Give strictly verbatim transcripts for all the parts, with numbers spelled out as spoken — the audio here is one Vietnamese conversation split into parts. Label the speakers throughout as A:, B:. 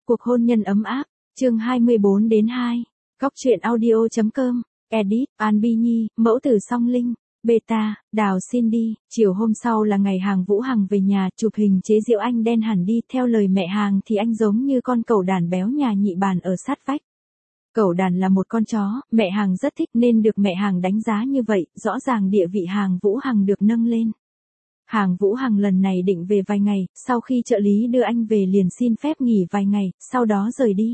A: Cuộc hôn nhân ấm áp, chương hai mươi bốn đến hai. Góc truyện audio.com, edit, An Bi Nhi, mẫu tử Song Linh, beta, Đào Cindy. Chiều hôm sau là ngày Hàng Vũ Hằng về nhà, chụp hình chế giễu anh đen hẳn đi. Theo lời mẹ Hàng thì anh giống như con cẩu đàn béo nhà nhị bàn ở sát vách. Cẩu đàn là một con chó, mẹ Hàng rất thích nên được mẹ Hàng đánh giá như vậy, rõ ràng địa vị Hàng Vũ Hằng được nâng lên. Hàng Vũ Hằng lần này định về vài ngày, sau khi trợ lý đưa anh về liền xin phép nghỉ vài ngày, sau đó rời đi.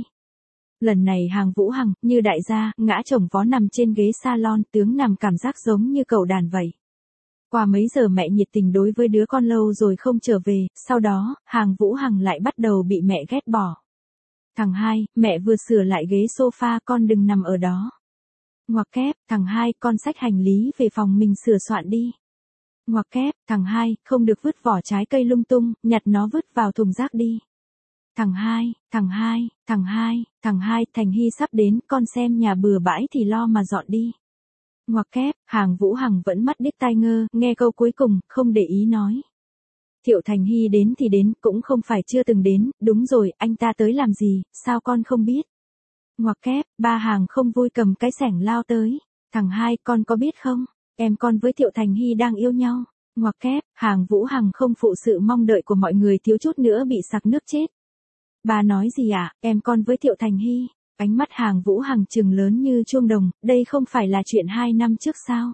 A: Lần này Hàng Vũ Hằng, như đại gia, ngã chồng vó nằm trên ghế salon, tướng nằm cảm giác giống như cẩu đàn vậy. Qua mấy giờ mẹ nhiệt tình đối với đứa con lâu rồi không trở về, sau đó, Hàng Vũ Hằng lại bắt đầu bị mẹ ghét bỏ. Thằng hai, mẹ vừa sửa lại ghế sofa, con đừng nằm ở đó. Ngoặc kép, thằng hai, con xách hành lý về phòng mình sửa soạn đi. Ngoặc kép, thằng hai, không được vứt vỏ trái cây lung tung, nhặt nó vứt vào thùng rác đi. Thằng hai, thằng hai, thằng hai, thằng hai, Thành Hy sắp đến, con xem nhà bừa bãi thì lo mà dọn đi. Ngoặc kép, Hàng Vũ Hằng vẫn mắt điếc tai ngơ, nghe câu cuối cùng, không để ý nói. Thiệu Thành Hy đến thì đến, cũng không phải chưa từng đến, đúng rồi, anh ta tới làm gì, sao con không biết. Ngoặc kép, ba Hàng không vui cầm cái xẻng lao tới. Thằng hai, con có biết không, em con với Thiệu Thành Hy đang yêu nhau. Ngoặc kép, Hàng Vũ Hằng không phụ sự mong đợi của mọi người, thiếu chút nữa bị sặc nước chết. Bà nói gì ạ, à? Em con với Thiệu Thành Hy. Ánh mắt Hàng Vũ Hằng trừng lớn như chuông đồng, đây không phải là chuyện hai năm trước sao?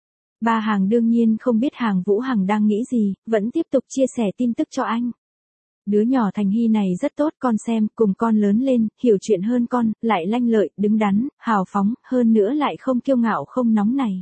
A: Ba Hàng đương nhiên không biết Hàng Vũ Hằng đang nghĩ gì, vẫn tiếp tục chia sẻ tin tức cho anh. Đứa nhỏ Thành Hy này rất tốt, con xem, cùng con lớn lên, hiểu chuyện hơn con, lại lanh lợi, đứng đắn, hào phóng, hơn nữa lại không kiêu ngạo không nóng này.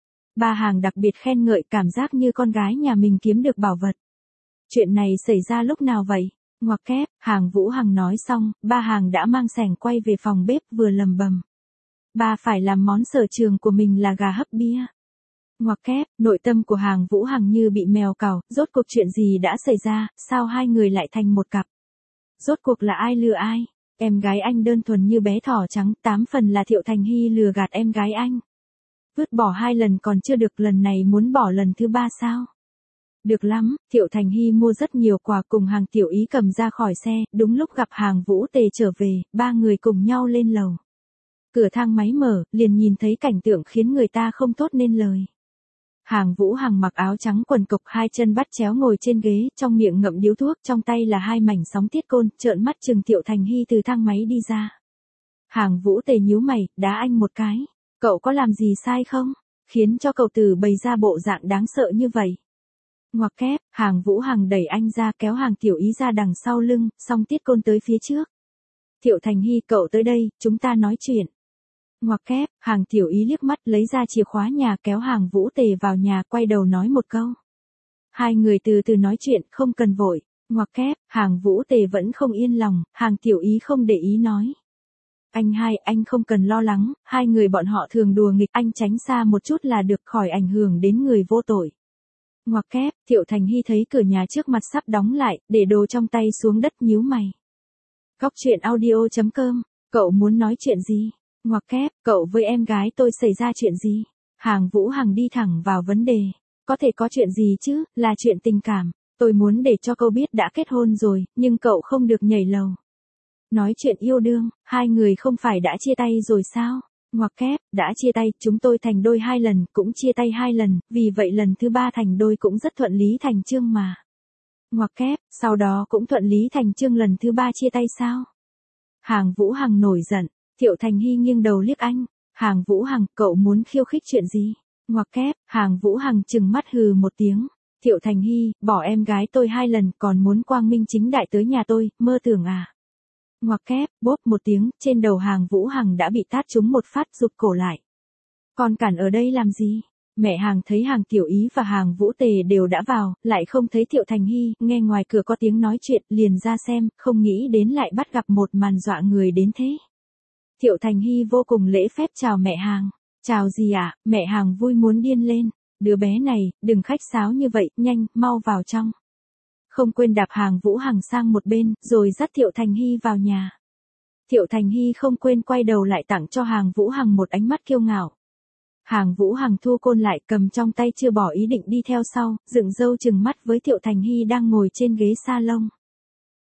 A: Ba Hàng đặc biệt khen ngợi, cảm giác như con gái nhà mình kiếm được bảo vật. Chuyện này xảy ra lúc nào vậy? Ngoặc kép, Hàng Vũ Hằng nói xong, ba Hàng đã mang xẻng quay về phòng bếp vừa lầm bầm. Ba phải làm món sở trường của mình là gà hấp bia. Ngoặc kép, nội tâm của Hàng Vũ Hằng như bị mèo cào, rốt cuộc chuyện gì đã xảy ra, sao hai người lại thành một cặp? Rốt cuộc là ai lừa ai? Em gái anh đơn thuần như bé thỏ trắng, tám phần là Thiệu Thành Hy lừa gạt em gái anh. Vứt bỏ hai lần còn chưa được, lần này muốn bỏ lần thứ ba sao? Được lắm, Thiệu Thành Hy mua rất nhiều quà cùng Hàng Tiểu Ý cầm ra khỏi xe, đúng lúc gặp Hàng Vũ Tề trở về, ba người cùng nhau lên lầu. Cửa thang máy mở, liền nhìn thấy cảnh tượng khiến người ta không thốt nên lời. Hàng Vũ Hằng mặc áo trắng quần cộc, hai chân bắt chéo ngồi trên ghế, trong miệng ngậm điếu thuốc, trong tay là hai mảnh sóng tiết côn, trợn mắt chừng Thiệu Thành Hy từ thang máy đi ra. Hàng Vũ Tề nhíu mày, đá anh một cái. Cậu có làm gì sai không? Khiến cho cậu tử bày ra bộ dạng đáng sợ như vậy. Ngoặc kép, Hàng Vũ Hằng đẩy anh ra, kéo Hàng Tiểu Ý ra đằng sau lưng, song tiết côn tới phía trước. Thiệu Thành Hy, cậu tới đây, chúng ta nói chuyện. Ngoặc kép, Hàng Tiểu Ý liếc mắt lấy ra chìa khóa nhà, kéo Hàng Vũ Tề vào nhà, quay đầu nói một câu. Hai người từ từ nói chuyện, không cần vội. Ngoặc kép, Hàng Vũ Tề vẫn không yên lòng, Hàng Tiểu Ý không để ý nói. Anh hai, anh không cần lo lắng, hai người bọn họ thường đùa nghịch, anh tránh xa một chút là được, khỏi ảnh hưởng đến người vô tội. Ngoặc kép, Thiệu Thành Hy thấy cửa nhà trước mặt sắp đóng lại, để đồ trong tay xuống đất nhíu mày. Góc truyện audio.com, cậu muốn nói chuyện gì? Ngoặc kép, cậu với em gái tôi xảy ra chuyện gì? Hàng Vũ Hằng đi thẳng vào vấn đề. Có thể có chuyện gì chứ, là chuyện tình cảm. Tôi muốn để cho cậu biết đã kết hôn rồi, nhưng cậu không được nhảy lầu. Nói chuyện yêu đương, hai người không phải đã chia tay rồi sao? Ngoặc kép, đã chia tay, chúng tôi thành đôi hai lần, cũng chia tay hai lần, vì vậy lần thứ ba thành đôi cũng rất thuận lý thành chương mà. Ngoặc kép, sau đó cũng thuận lý thành chương lần thứ ba chia tay sao? Hàng Vũ Hằng nổi giận, Thiệu Thành Hy nghiêng đầu liếc anh. Hàng Vũ Hằng, cậu muốn khiêu khích chuyện gì? Ngoặc kép, Hàng Vũ Hằng trừng mắt hừ một tiếng. Thiệu Thành Hy, bỏ em gái tôi hai lần, còn muốn quang minh chính đại tới nhà tôi, mơ tưởng à? Ngoặc kép, bốp một tiếng, trên đầu Hàng Vũ Hằng đã bị tát trúng một phát, rụt cổ lại. Còn cản ở đây làm gì? Mẹ Hàng thấy Hàng Tiểu Ý và Hàng Vũ Tề đều đã vào, lại không thấy Thiệu Thành Hy, nghe ngoài cửa có tiếng nói chuyện, liền ra xem, không nghĩ đến lại bắt gặp một màn dọa người đến thế. Thiệu Thành Hy vô cùng lễ phép chào mẹ Hàng. Chào gì ạ? À? Mẹ Hàng vui muốn điên lên. Đứa bé này, đừng khách sáo như vậy, nhanh, mau vào trong. Không quên đạp Hàng Vũ Hằng sang một bên, rồi dắt Thiệu Thành Hy vào nhà. Thiệu Thành Hy không quên quay đầu lại tặng cho Hàng Vũ Hằng một ánh mắt kiêu ngạo. Hàng Vũ Hằng thu côn lại, cầm trong tay chưa bỏ ý định đi theo sau, dựng râu chừng mắt với Thiệu Thành Hy đang ngồi trên ghế salon.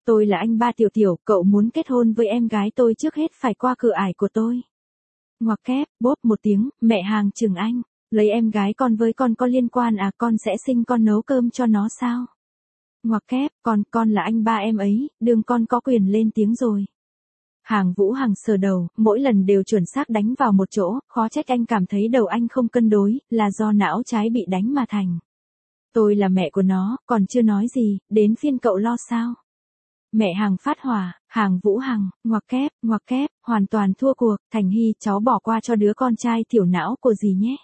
A: Tôi là anh ba Tiểu Tiểu, cậu muốn kết hôn với em gái tôi trước hết phải qua cửa ải của tôi. Ngoặc kép, bốp một tiếng, mẹ hàng chừng anh. Lấy em gái con với con có liên quan à, con sẽ sinh con nấu cơm cho nó sao? Ngoặc kép, con, con là anh ba em ấy, đương con có quyền lên tiếng rồi. Hàng Vũ Hằng sờ đầu, mỗi lần đều chuẩn xác đánh vào một chỗ, khó trách anh cảm thấy đầu anh không cân đối, là do não trái bị đánh mà thành. Tôi là mẹ của nó, còn chưa nói gì, đến phiên cậu lo sao? Mẹ Hàng phát hỏa, Hàng Vũ Hằng, ngoặc kép, ngoặc kép, hoàn toàn thua cuộc, Thành Hy, cháu bỏ qua cho đứa con trai tiểu não của dì nhé.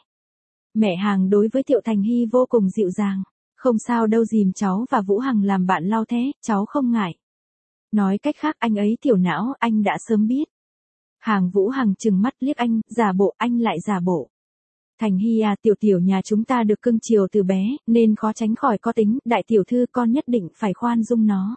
A: Mẹ Hàng đối với Thiệu Thành Hy vô cùng dịu dàng, không sao đâu dìm cháu và Vũ Hằng làm bạn lau thế, cháu không ngại. Nói cách khác anh ấy tiểu não, anh đã sớm biết. Hàng Vũ Hằng trừng mắt liếc anh, giả bộ, anh lại giả bộ. Thành Hy à, tiểu tiểu nhà chúng ta được cưng chiều từ bé, nên khó tránh khỏi có tính, đại tiểu thư con nhất định phải khoan dung nó.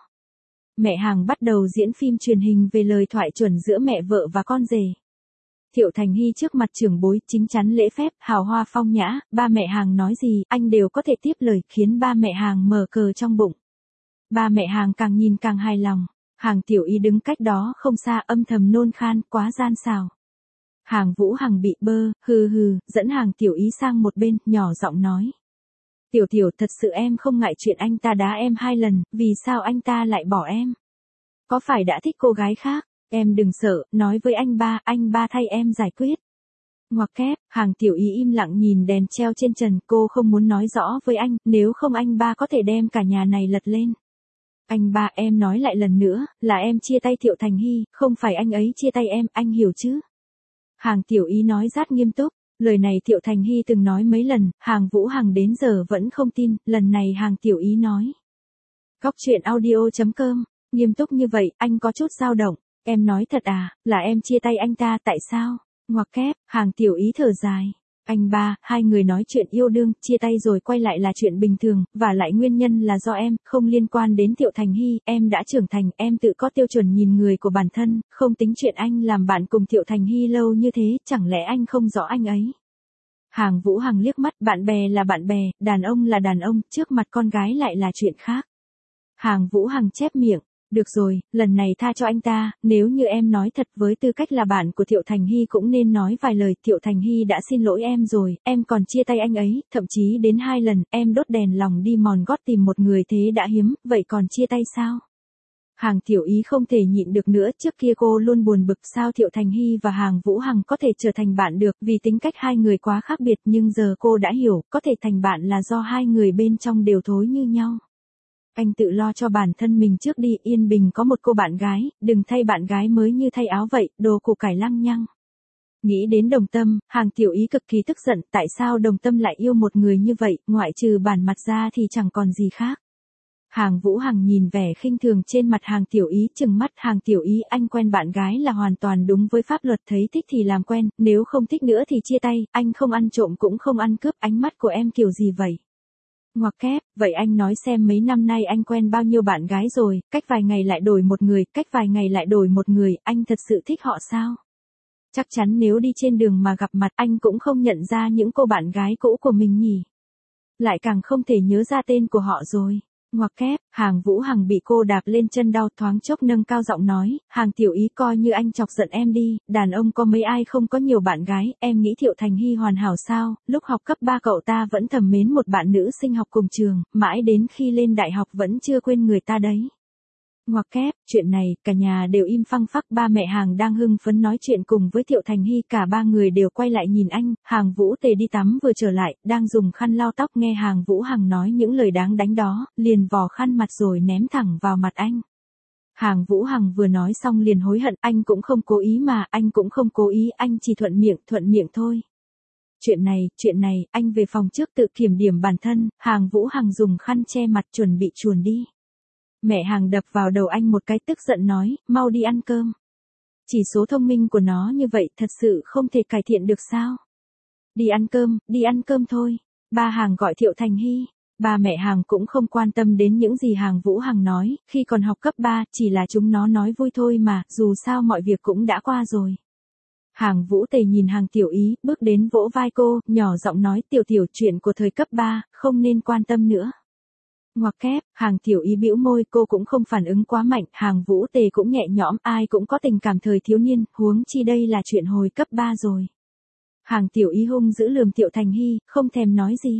A: Mẹ Hàng bắt đầu diễn phim truyền hình về lời thoại chuẩn giữa mẹ vợ và con rể. Thiệu Thành Hy trước mặt trưởng bối, chính chắn lễ phép, hào hoa phong nhã, ba mẹ Hàng nói gì, anh đều có thể tiếp lời, khiến ba mẹ Hàng mở cờ trong bụng. Ba mẹ Hàng càng nhìn càng hài lòng. Hàng Tiểu Ý đứng cách đó không xa âm thầm nôn khan, quá gian xảo. Hàng Vũ Hằng bị bơ, hừ hừ, dẫn Hàng Tiểu Ý sang một bên, nhỏ giọng nói. Tiểu Tiểu, thật sự em không ngại chuyện anh ta đá em hai lần, vì sao anh ta lại bỏ em? Có phải đã thích cô gái khác? Em đừng sợ, nói với anh ba, anh ba thay em giải quyết. Ngoặc kép, Hàng Tiểu Ý im lặng nhìn đèn treo trên trần, cô không muốn nói rõ với anh, nếu không anh ba có thể đem cả nhà này lật lên. Anh ba, em nói lại lần nữa, là em chia tay Thiệu Thành Hy, không phải anh ấy chia tay em, anh hiểu chứ? Hàng Tiểu Ý nói rất nghiêm túc, lời này Thiệu Thành Hy từng nói mấy lần, Hàng Vũ Hằng đến giờ vẫn không tin, lần này Hàng Tiểu Ý nói. Góc truyện audio chấm com, nghiêm túc như vậy, anh có chút dao động, em nói thật à, là em chia tay anh ta, tại sao? Ngoặc kép, Hàng Tiểu Ý thở dài. Anh ba, hai người nói chuyện yêu đương, chia tay rồi quay lại là chuyện bình thường, và lại nguyên nhân là do em, không liên quan đến Thiệu Thành Hy, em đã trưởng thành, em tự có tiêu chuẩn nhìn người của bản thân, không tính chuyện anh làm bạn cùng Thiệu Thành Hy lâu như thế, chẳng lẽ anh không rõ anh ấy? Hàng Vũ Hằng liếc mắt, bạn bè là bạn bè, đàn ông là đàn ông, trước mặt con gái lại là chuyện khác. Hàng Vũ Hằng chép miệng. Được rồi, lần này tha cho anh ta, nếu như em nói thật với tư cách là bạn của Thiệu Thành Hy cũng nên nói vài lời, Thiệu Thành Hy đã xin lỗi em rồi, em còn chia tay anh ấy, thậm chí đến hai lần, em đốt đèn lòng đi mòn gót tìm một người thế đã hiếm, vậy còn chia tay sao? Hàng Tiểu Ý không thể nhịn được nữa, trước kia cô luôn buồn bực sao Thiệu Thành Hy và Hàng Vũ Hằng có thể trở thành bạn được, vì tính cách hai người quá khác biệt, nhưng giờ cô đã hiểu, có thể thành bạn là do hai người bên trong đều thối như nhau. Anh tự lo cho bản thân mình trước đi, yên bình có một cô bạn gái, đừng thay bạn gái mới như thay áo vậy, đồ củ cải lăng nhăng. Nghĩ đến Đồng Tâm, Hàng Tiểu Ý cực kỳ tức giận, tại sao Đồng Tâm lại yêu một người như vậy, ngoại trừ bản mặt ra thì chẳng còn gì khác. Hàng Vũ Hằng nhìn vẻ khinh thường trên mặt Hàng Tiểu Ý, trừng mắt, Hàng Tiểu Ý, anh quen bạn gái là hoàn toàn đúng với pháp luật, thấy thích thì làm quen, nếu không thích nữa thì chia tay, anh không ăn trộm cũng không ăn cướp, ánh mắt của em kiểu gì vậy? Ngoặc kép, vậy anh nói xem mấy năm nay anh quen bao nhiêu bạn gái rồi, cách vài ngày lại đổi một người, cách vài ngày lại đổi một người, anh thật sự thích họ sao? Chắc chắn nếu đi trên đường mà gặp mặt anh cũng không nhận ra những cô bạn gái cũ của mình nhỉ. Lại càng không thể nhớ ra tên của họ rồi. Ngoặc kép, Hàng Vũ Hằng bị cô đạp lên chân đau, thoáng chốc nâng cao giọng nói, Hàng Tiểu Ý, coi như anh chọc giận em đi, đàn ông có mấy ai không có nhiều bạn gái, em nghĩ Thiệu Thành Hy hoàn hảo sao? Lúc học cấp ba cậu ta vẫn thầm mến một bạn nữ sinh học cùng trường, mãi đến khi lên đại học vẫn chưa quên người ta đấy. Ngoặc kép, chuyện này, cả nhà đều im phăng phắc, ba mẹ Hàng đang hưng phấn nói chuyện cùng với Thiệu Thành Hy, cả ba người đều quay lại nhìn anh, Hàng Vũ Tề đi tắm vừa trở lại, đang dùng khăn lau tóc, nghe Hàng Vũ Hằng nói những lời đáng đánh đó, liền vò khăn mặt rồi ném thẳng vào mặt anh. Hàng Vũ Hằng vừa nói xong liền hối hận, anh cũng không cố ý mà, anh cũng không cố ý, anh chỉ thuận miệng, thuận miệng thôi. Chuyện này, chuyện này, anh về phòng trước tự kiểm điểm bản thân, Hàng Vũ Hằng dùng khăn che mặt chuẩn bị chuồn đi. Mẹ Hàng đập vào đầu anh một cái, tức giận nói, mau đi ăn cơm. Chỉ số thông minh của nó như vậy thật sự không thể cải thiện được sao? Đi ăn cơm, đi ăn cơm thôi. Ba Hàng gọi Thiệu Thành Hy. Ba mẹ Hàng cũng không quan tâm đến những gì Hàng Vũ Hằng nói, khi còn học cấp ba, chỉ là chúng nó nói vui thôi mà, dù sao mọi việc cũng đã qua rồi. Hàng Vũ Tề nhìn Hàng Tiểu Ý, bước đến vỗ vai cô, nhỏ giọng nói, Tiểu Tiểu, chuyện của thời cấp ba, không nên quan tâm nữa. Ngoặc kép, Hàng Tiểu Ý bĩu môi, cô cũng không phản ứng quá mạnh, Hàng Vũ Tề cũng nhẹ nhõm, ai cũng có tình cảm thời thiếu niên, huống chi đây là chuyện hồi cấp ba rồi. Hàng Tiểu Ý hung dữ lườm Thiệu Thành Hy, không thèm nói gì.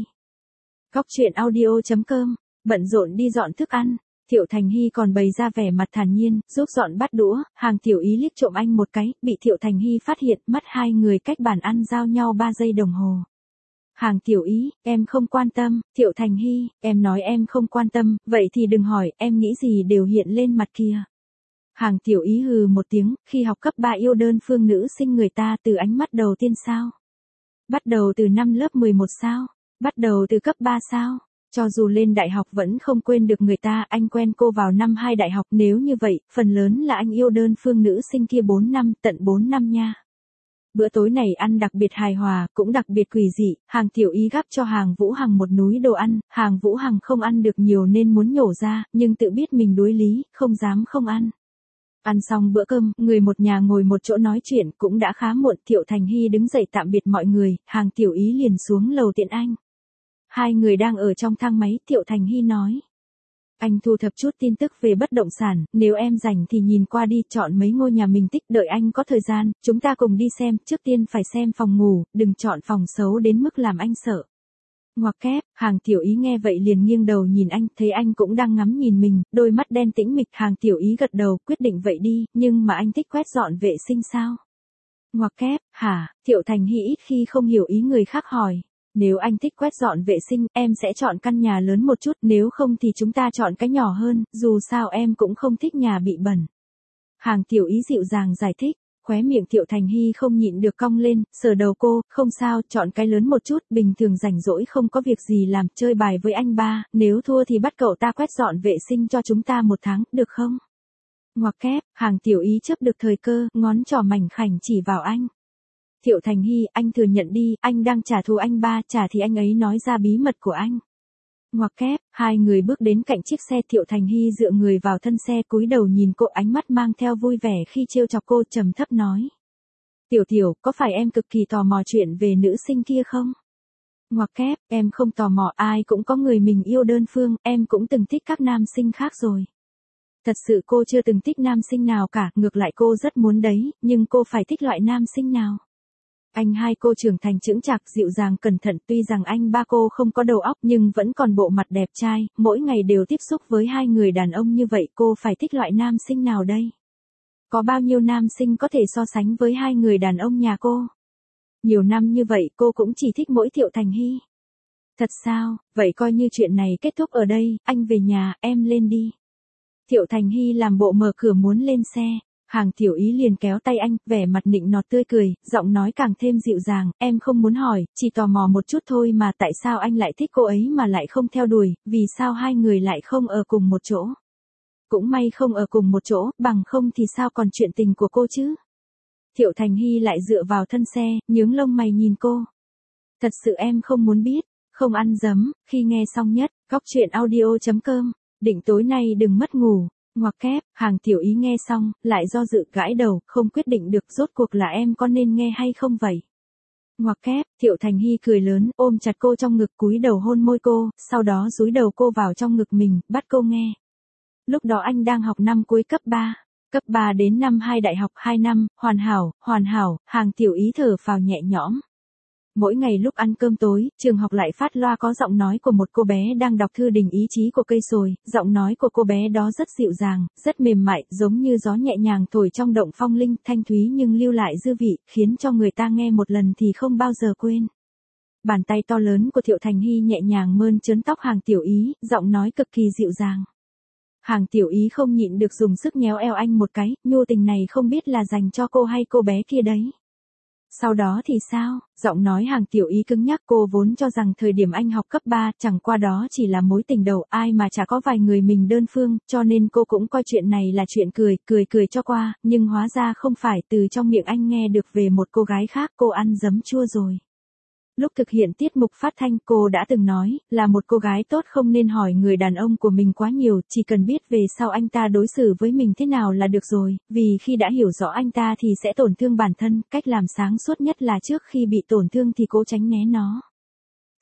A: Góc truyện audio chấm com, bận rộn đi dọn thức ăn, Thiệu Thành Hy còn bày ra vẻ mặt thản nhiên, giúp dọn bát đũa, Hàng Tiểu Ý liếc trộm anh một cái, bị Thiệu Thành Hy phát hiện, mắt hai người cách bàn ăn giao nhau ba giây đồng hồ. Hàng Tiểu Ý, em không quan tâm, Thiệu Thành Hy, em nói em không quan tâm, vậy thì đừng hỏi, em nghĩ gì đều hiện lên mặt kia. Hàng Tiểu Ý hừ một tiếng, khi học cấp ba yêu đơn phương nữ sinh người ta từ ánh mắt đầu tiên sao? Bắt đầu từ năm lớp mười một sao? Bắt đầu từ cấp ba sao? Cho dù lên đại học vẫn không quên được người ta, anh quen cô vào năm hai đại học, nếu như vậy, phần lớn là anh yêu đơn phương nữ sinh kia bốn năm, tận bốn năm nha. Bữa tối này ăn đặc biệt hài hòa, cũng đặc biệt quỷ dị, Hàng Tiểu Ý gắp cho Hàng Vũ Hằng một núi đồ ăn, Hàng Vũ Hằng không ăn được nhiều nên muốn nhổ ra, nhưng tự biết mình đối lý, không dám không ăn. Ăn xong bữa cơm, người một nhà ngồi một chỗ nói chuyện, cũng đã khá muộn, Thiệu Thành Hy đứng dậy tạm biệt mọi người, Hàng Tiểu Ý liền xuống lầu tiện anh. Hai người đang ở trong thang máy, Thiệu Thành Hy nói. Anh thu thập chút tin tức về bất động sản, nếu em rảnh thì nhìn qua đi, chọn mấy ngôi nhà mình thích, đợi anh có thời gian, chúng ta cùng đi xem, trước tiên phải xem phòng ngủ, đừng chọn phòng xấu đến mức làm anh sợ. Ngoặc kép, Hàng Tiểu Ý nghe vậy liền nghiêng đầu nhìn anh, thấy anh cũng đang ngắm nhìn mình, đôi mắt đen tĩnh mịch, Hàng Tiểu Ý gật đầu, quyết định vậy đi, nhưng mà anh thích quét dọn vệ sinh sao? Ngoặc kép, hả, Thiệu Thành Hy ít khi không hiểu ý người khác hỏi. Nếu anh thích quét dọn vệ sinh, em sẽ chọn căn nhà lớn một chút, nếu không thì chúng ta chọn cái nhỏ hơn, dù sao em cũng không thích nhà bị bẩn. Hàng Tiểu Ý dịu dàng giải thích, khóe miệng Thiệu Thành Hy không nhịn được cong lên, sờ đầu cô, không sao, chọn cái lớn một chút, bình thường rảnh rỗi không có việc gì làm, chơi bài với anh ba, nếu thua thì bắt cậu ta quét dọn vệ sinh cho chúng ta một tháng, được không? Ngoặc kép, Hàng Tiểu Ý chớp được thời cơ, ngón trỏ mảnh khảnh chỉ vào anh. Thiệu Thành Hy, anh thừa nhận đi, anh đang trả thù anh ba, trả thì anh ấy nói ra bí mật của anh. Ngoặc kép, hai người bước đến cạnh chiếc xe, Thiệu Thành Hy dựa người vào thân xe, cúi đầu nhìn cô, ánh mắt mang theo vui vẻ khi trêu chọc cô, trầm thấp nói. Tiểu Tiểu, có phải em cực kỳ tò mò chuyện về nữ sinh kia không? Ngoặc kép, em không tò mò, ai cũng có người mình yêu đơn phương, em cũng từng thích các nam sinh khác rồi. Thật sự cô chưa từng thích nam sinh nào cả, ngược lại cô rất muốn đấy, nhưng cô phải thích loại nam sinh nào? Anh hai cô trưởng thành chững chạc, dịu dàng cẩn thận, tuy rằng anh ba cô không có đầu óc nhưng vẫn còn bộ mặt đẹp trai, mỗi ngày đều tiếp xúc với hai người đàn ông như vậy, cô phải thích loại nam sinh nào đây? Có bao nhiêu nam sinh có thể so sánh với hai người đàn ông nhà cô? Nhiều năm như vậy cô cũng chỉ thích mỗi Thiệu Thành Hy. Thật sao, vậy coi như chuyện này kết thúc ở đây, anh về nhà, em lên đi. Thiệu Thành Hy làm bộ mở cửa muốn lên xe. Hàng Tiểu Ý liền kéo tay anh, vẻ mặt nịnh nọt tươi cười, giọng nói càng thêm dịu dàng, em không muốn hỏi, chỉ tò mò một chút thôi mà, tại sao anh lại thích cô ấy mà lại không theo đuổi, vì sao hai người lại không ở cùng một chỗ? Cũng may không ở cùng một chỗ, bằng không thì sao còn chuyện tình của cô chứ? Thiệu Thành Hy lại dựa vào thân xe, nhướng lông mày nhìn cô. Thật sự em không muốn biết, không ăn dấm, khi nghe xong nhất, góc truyện audio chấm com, định tối nay đừng mất ngủ. Ngoặc kép, Hàng Tiểu Ý nghe xong, lại do dự gãi đầu, không quyết định được rốt cuộc là em có nên nghe hay không vậy. Ngoặc kép, Thiệu Thành Hy cười lớn, ôm chặt cô trong ngực, cúi đầu hôn môi cô, sau đó dúi đầu cô vào trong ngực mình, bắt cô nghe. Lúc đó anh đang học năm cuối cấp ba, cấp ba đến năm hai đại học hai năm, hoàn hảo, hoàn hảo, Hàng Tiểu Ý thở phào nhẹ nhõm. Mỗi ngày lúc ăn cơm tối, trường học lại phát loa có giọng nói của một cô bé đang đọc thư đình ý chí của cây sồi, giọng nói của cô bé đó rất dịu dàng, rất mềm mại, giống như gió nhẹ nhàng thổi trong động phong linh, thanh thúy nhưng lưu lại dư vị, khiến cho người ta nghe một lần thì không bao giờ quên. Bàn tay to lớn của Thiệu Thành Hy nhẹ nhàng mơn trớn tóc Hàng Tiểu Ý, giọng nói cực kỳ dịu dàng. Hàng Tiểu Ý không nhịn được dùng sức nhéo eo anh một cái, nhu tình này không biết là dành cho cô hay cô bé kia đấy. Sau đó thì sao? Giọng nói Hàng Tiểu Ý cứng nhắc, cô vốn cho rằng thời điểm anh học cấp ba, chẳng qua đó chỉ là mối tình đầu, ai mà chả có vài người mình đơn phương, cho nên cô cũng coi chuyện này là chuyện cười, cười cười cho qua, nhưng hóa ra không phải, từ trong miệng anh nghe được về một cô gái khác, cô ăn giấm chua rồi. Lúc thực hiện tiết mục phát thanh, cô đã từng nói, là một cô gái tốt không nên hỏi người đàn ông của mình quá nhiều, chỉ cần biết về sau anh ta đối xử với mình thế nào là được rồi, vì khi đã hiểu rõ anh ta thì sẽ tổn thương bản thân, cách làm sáng suốt nhất là trước khi bị tổn thương thì cố tránh né nó.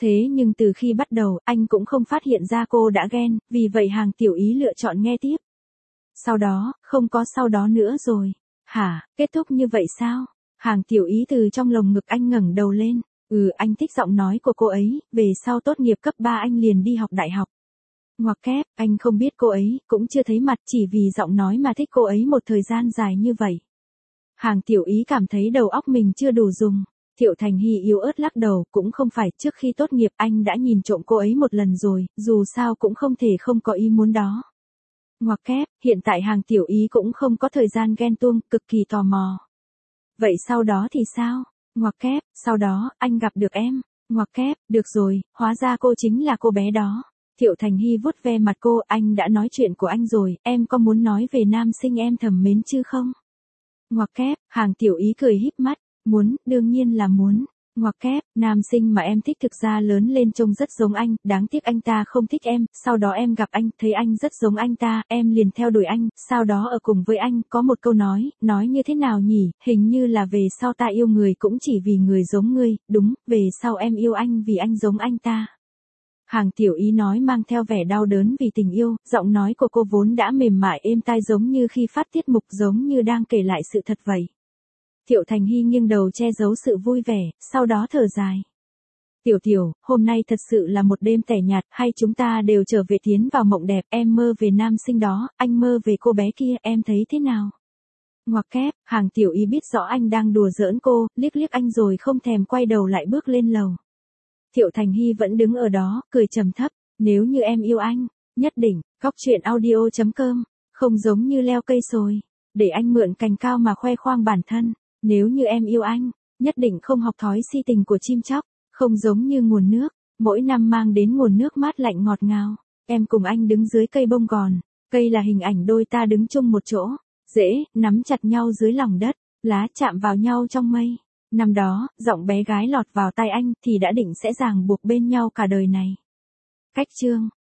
A: Thế nhưng từ khi bắt đầu, anh cũng không phát hiện ra cô đã ghen, vì vậy Hàng Tiểu Ý lựa chọn nghe tiếp. Sau đó, không có sau đó nữa rồi. Hả, kết thúc như vậy sao? Hàng Tiểu Ý từ trong lồng ngực anh ngẩng đầu lên. Ừ, anh thích giọng nói của cô ấy, về sau tốt nghiệp cấp ba anh liền đi học đại học. Ngoặc kép, anh không biết cô ấy, cũng chưa thấy mặt, chỉ vì giọng nói mà thích cô ấy một thời gian dài như vậy. Hàng Tiểu Ý cảm thấy đầu óc mình chưa đủ dùng. Thiệu Thành Hy yếu ớt lắc đầu, cũng không phải, trước khi tốt nghiệp anh đã nhìn trộm cô ấy một lần rồi, dù sao cũng không thể không có ý muốn đó. Ngoặc kép, hiện tại Hàng Tiểu Ý cũng không có thời gian ghen tuông, cực kỳ tò mò. Vậy sau đó thì sao? Ngoặc kép, sau đó, anh gặp được em. Ngoặc kép, được rồi, hóa ra cô chính là cô bé đó. Thiệu Thành Hy vuốt ve mặt cô, anh đã nói chuyện của anh rồi, em có muốn nói về nam sinh em thầm mến chứ không? Ngoặc kép, Hàng Tiểu Ý cười híp mắt, muốn, đương nhiên là muốn. Ngoặc kép, nam sinh mà em thích thực ra lớn lên trông rất giống anh, đáng tiếc anh ta không thích em, sau đó em gặp anh, thấy anh rất giống anh ta, em liền theo đuổi anh, sau đó ở cùng với anh, có một câu nói, nói như thế nào nhỉ, hình như là về sau ta yêu người cũng chỉ vì người giống ngươi, đúng, về sau em yêu anh vì anh giống anh ta. Hàng Tiểu Ý nói mang theo vẻ đau đớn vì tình yêu, giọng nói của cô vốn đã mềm mại êm tai giống như khi phát tiết mục, giống như đang kể lại sự thật vậy. Thiệu Thành Hy nghiêng đầu che giấu sự vui vẻ, sau đó thở dài. Tiểu Tiểu, hôm nay thật sự là một đêm tẻ nhạt, hay chúng ta đều trở về tiến vào mộng đẹp, em mơ về nam sinh đó, anh mơ về cô bé kia, em thấy thế nào? Ngoặc kép, Hàng Tiểu Ý biết rõ anh đang đùa giỡn cô, liếc liếc anh rồi không thèm quay đầu lại bước lên lầu. Thiệu Thành Hy vẫn đứng ở đó, cười trầm thấp, nếu như em yêu anh, nhất định, góc truyện audio chấm com, không giống như leo cây sồi, để anh mượn cành cao mà khoe khoang bản thân. Nếu như em yêu anh, nhất định không học thói si tình của chim chóc, không giống như nguồn nước, mỗi năm mang đến nguồn nước mát lạnh ngọt ngào. Em cùng anh đứng dưới cây bông gòn, cây là hình ảnh đôi ta đứng chung một chỗ, rễ, nắm chặt nhau dưới lòng đất, lá chạm vào nhau trong mây. Năm đó, giọng bé gái lọt vào tai anh thì đã định sẽ ràng buộc bên nhau cả đời này. Cách chương